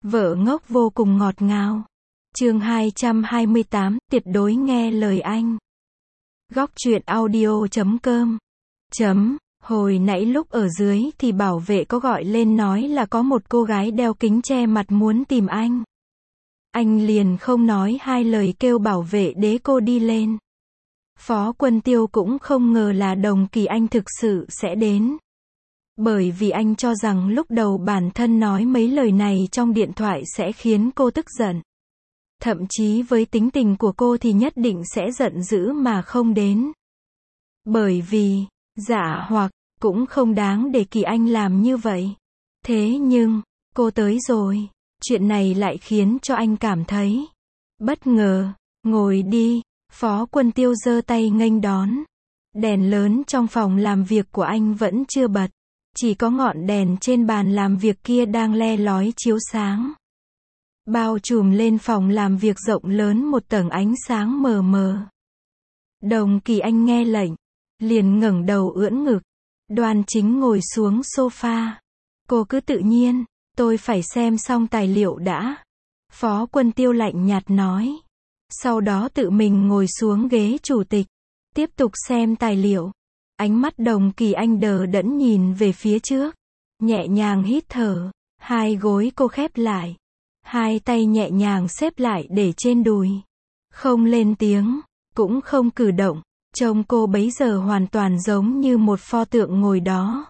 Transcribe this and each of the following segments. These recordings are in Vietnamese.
Vợ ngốc vô cùng ngọt ngào. Chương 228, tuyệt đối nghe lời anh. Góc truyện audio.com. Hồi nãy lúc ở dưới thì bảo vệ có gọi lên nói là có một cô gái đeo kính che mặt muốn tìm anh. Anh liền không nói hai lời kêu bảo vệ đế cô đi lên. Phó Quân Tiêu cũng không ngờ là Đồng Kỳ Anh thực sự sẽ đến. Bởi vì anh cho rằng lúc đầu bản thân nói mấy lời này trong điện thoại sẽ khiến cô tức giận. Thậm chí với tính tình của cô thì nhất định sẽ giận dữ mà không đến. Bởi vì, dạ hoặc, cũng không đáng để Kỳ Anh làm như vậy. Thế nhưng, cô tới rồi. Chuyện này lại khiến cho anh cảm thấy bất ngờ. Ngồi đi, Phó Quân Tiêu giơ tay nghênh đón. Đèn lớn trong phòng làm việc của anh vẫn chưa bật. Chỉ có ngọn đèn trên bàn làm việc kia đang le lói chiếu sáng. Bao trùm lên phòng làm việc rộng lớn một tầng ánh sáng mờ mờ. Đồng Kỳ Anh nghe lệnh, liền ngẩng đầu ưỡn ngực, đoan chính ngồi xuống sofa. Cô cứ tự nhiên, tôi phải xem xong tài liệu đã. Phó Quân Tiêu lạnh nhạt nói. Sau đó tự mình ngồi xuống ghế chủ tịch, tiếp tục xem tài liệu. Ánh mắt Đồng Kỳ Anh đờ đẫn nhìn về phía trước, nhẹ nhàng hít thở, hai gối cô khép lại, hai tay nhẹ nhàng xếp lại để trên đùi. Không lên tiếng, cũng không cử động, trông cô bấy giờ hoàn toàn giống như một pho tượng ngồi đó.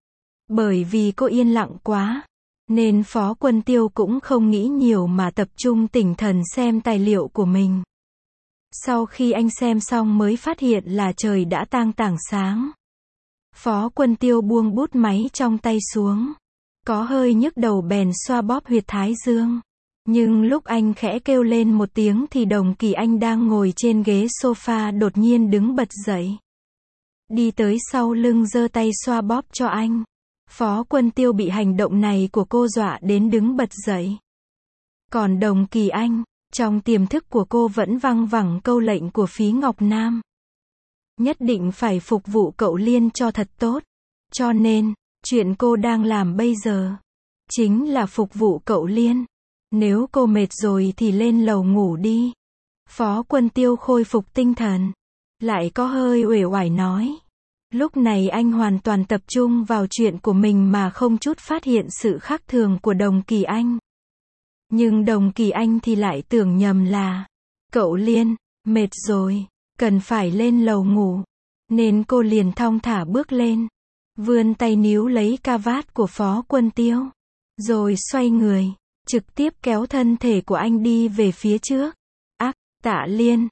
Bởi vì cô yên lặng quá, nên Phó Quân Tiêu cũng không nghĩ nhiều mà tập trung tinh thần xem tài liệu của mình. Sau khi anh xem xong mới phát hiện là trời đã tang tảng sáng. Phó Quân Tiêu buông bút máy trong tay xuống. Có hơi nhức đầu bèn xoa bóp huyệt thái dương. Nhưng lúc anh khẽ kêu lên một tiếng thì Đồng Kỳ Anh đang ngồi trên ghế sofa đột nhiên đứng bật dậy. Đi tới sau lưng giơ tay xoa bóp cho anh. Phó Quân Tiêu bị hành động này của cô dọa đến đứng bật dậy. Còn Đồng Kỳ Anh, trong tiềm thức của cô vẫn văng vẳng câu lệnh của Phí Ngọc Nam. Nhất định phải phục vụ cậu Liên cho thật tốt. Cho nên, chuyện cô đang làm bây giờ, chính là phục vụ cậu Liên. Nếu cô mệt rồi thì lên lầu ngủ đi. Phó Quân Tiêu khôi phục tinh thần. Lại có hơi uể oải nói. Lúc này anh hoàn toàn tập trung vào chuyện của mình mà không chút phát hiện sự khác thường của Đồng Kỳ Anh. Nhưng Đồng Kỳ Anh thì lại tưởng nhầm là cậu Liên, mệt rồi, cần phải lên lầu ngủ. Nên cô liền thong thả bước lên, vươn tay níu lấy ca vát của Phó Quân Tiêu. Rồi xoay người, trực tiếp kéo thân thể của anh đi về phía trước. Tạ Liên,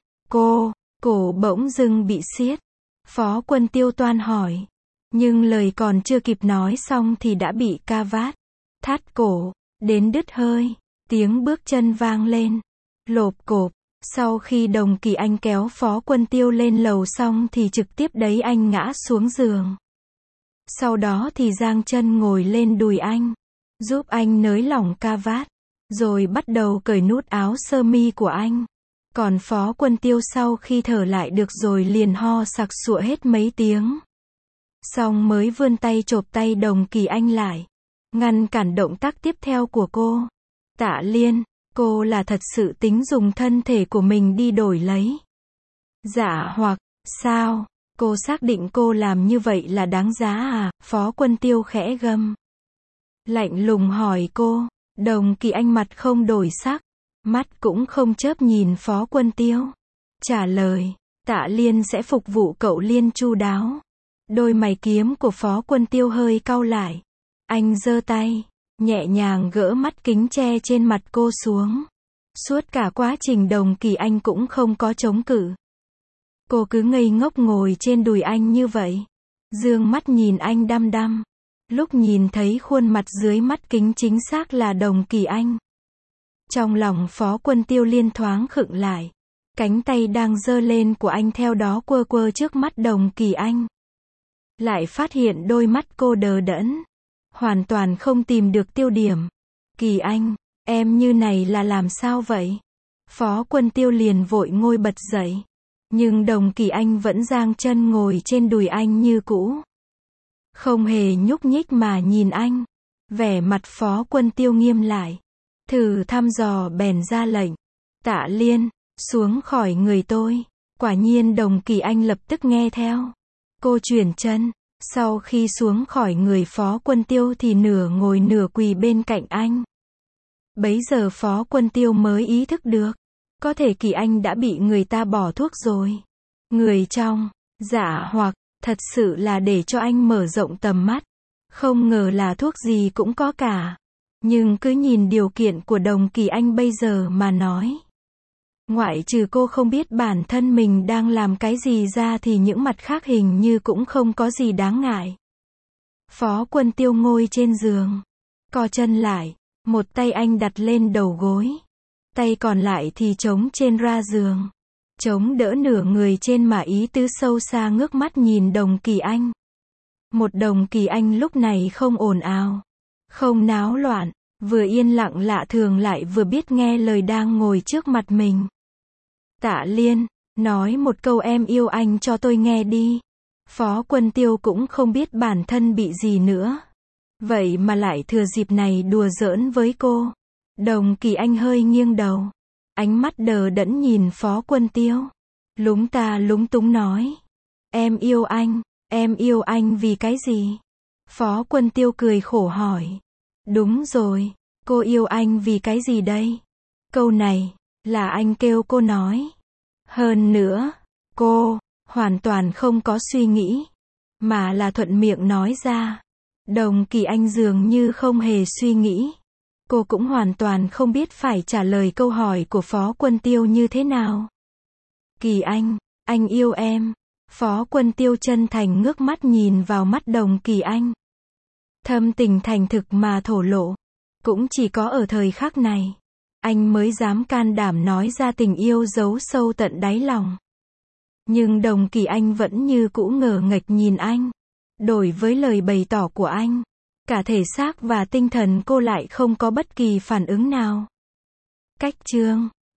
cổ bỗng dưng bị siết. Phó Quân Tiêu toan hỏi. Nhưng lời còn chưa kịp nói xong thì đã bị ca vát thắt cổ, đến đứt hơi. Tiếng bước chân vang lên. Lộp cộp. Sau khi Đồng Kỳ Anh kéo Phó Quân Tiêu lên lầu xong thì trực tiếp đẩy anh ngã xuống giường. Sau đó thì giang chân ngồi lên đùi anh, giúp anh nới lỏng ca vát, rồi bắt đầu cởi nút áo sơ mi của anh. Còn Phó Quân Tiêu sau khi thở lại được rồi liền ho sặc sụa hết mấy tiếng. Xong mới vươn tay chộp tay Đồng Kỳ Anh lại, ngăn cản động tác tiếp theo của cô. Tạ Liên, cô là thật sự tính dùng thân thể của mình đi đổi lấy. Dạ hoặc, sao? Cô xác định cô làm như vậy là đáng giá à? Phó Quân Tiêu khẽ gầm. Lạnh lùng hỏi cô. Đồng Kỳ Anh mặt không đổi sắc, mắt cũng không chớp nhìn Phó Quân Tiêu. Trả lời, Tạ Liên sẽ phục vụ cậu Liên chu đáo. Đôi mày kiếm của Phó Quân Tiêu hơi cau lại. Anh giơ tay, nhẹ nhàng gỡ mắt kính che trên mặt cô xuống. Suốt cả quá trình Đồng Kỳ Anh cũng không có chống cự. Cô cứ ngây ngốc ngồi trên đùi anh như vậy. Dương mắt nhìn anh đăm đăm. Lúc nhìn thấy khuôn mặt dưới mắt kính chính xác là Đồng Kỳ Anh. Trong lòng Phó Quân Tiêu liên thoáng khựng lại. Cánh tay đang giơ lên của anh theo đó quơ quơ trước mắt Đồng Kỳ Anh. Lại phát hiện đôi mắt cô đờ đẫn. Hoàn toàn không tìm được tiêu điểm. Kỳ Anh, em như này là làm sao vậy? Phó Quân Tiêu liền vội ngồi bật dậy. Nhưng Đồng Kỳ Anh vẫn giang chân ngồi trên đùi anh như cũ. Không hề nhúc nhích mà nhìn anh. Vẻ mặt Phó Quân Tiêu nghiêm lại. Thử thăm dò bèn ra lệnh. Tạ Liên, xuống khỏi người tôi. Quả nhiên Đồng Kỳ Anh lập tức nghe theo. Cô chuyển chân. Sau khi xuống khỏi người Phó Quân Tiêu thì nửa ngồi nửa quỳ bên cạnh anh. Bấy giờ Phó Quân Tiêu mới ý thức được. Có thể Kỳ Anh đã bị người ta bỏ thuốc rồi. Người trong, dạ hoặc, thật sự là để cho anh mở rộng tầm mắt. Không ngờ là thuốc gì cũng có cả. Nhưng cứ nhìn điều kiện của Đồng Kỳ Anh bây giờ mà nói. Ngoại trừ cô không biết bản thân mình đang làm cái gì ra thì những mặt khác hình như cũng không có gì đáng ngại. Phó Quân Tiêu ngồi trên giường. Co chân lại. Một tay anh đặt lên đầu gối. Tay còn lại thì chống trên ra giường. Chống đỡ nửa người trên mà ý tứ sâu xa ngước mắt nhìn Đồng Kỳ Anh. Một Đồng Kỳ Anh lúc này không ồn ào. Không náo loạn. Vừa yên lặng lạ thường lại vừa biết nghe lời đang ngồi trước mặt mình. Tạ Liên, nói một câu em yêu anh cho tôi nghe đi. Phó Quân Tiêu cũng không biết bản thân bị gì nữa. Vậy mà lại thừa dịp này đùa giỡn với cô. Đồng Kỳ Anh hơi nghiêng đầu. Ánh mắt đờ đẫn nhìn Phó Quân Tiêu. Lúng ta lúng túng nói. Em yêu anh vì cái gì? Phó Quân Tiêu cười khổ hỏi. Đúng rồi, cô yêu anh vì cái gì đây? Câu này, là anh kêu cô nói. Hơn nữa, cô, hoàn toàn không có suy nghĩ. Mà là thuận miệng nói ra. Đồng Kỳ Anh dường như không hề suy nghĩ. Cô cũng hoàn toàn không biết phải trả lời câu hỏi của Phó Quân Tiêu như thế nào. Kỳ anh yêu em. Phó Quân Tiêu chân thành ngước mắt nhìn vào mắt Đồng Kỳ Anh. Thâm tình thành thực mà thổ lộ. Cũng chỉ có ở thời khắc này, anh mới dám can đảm nói ra tình yêu giấu sâu tận đáy lòng. Nhưng Đồng Kỳ Anh vẫn như cũ ngờ nghệch nhìn anh. Đổi với lời bày tỏ của anh, cả thể xác và tinh thần cô lại không có bất kỳ phản ứng nào. Cách chương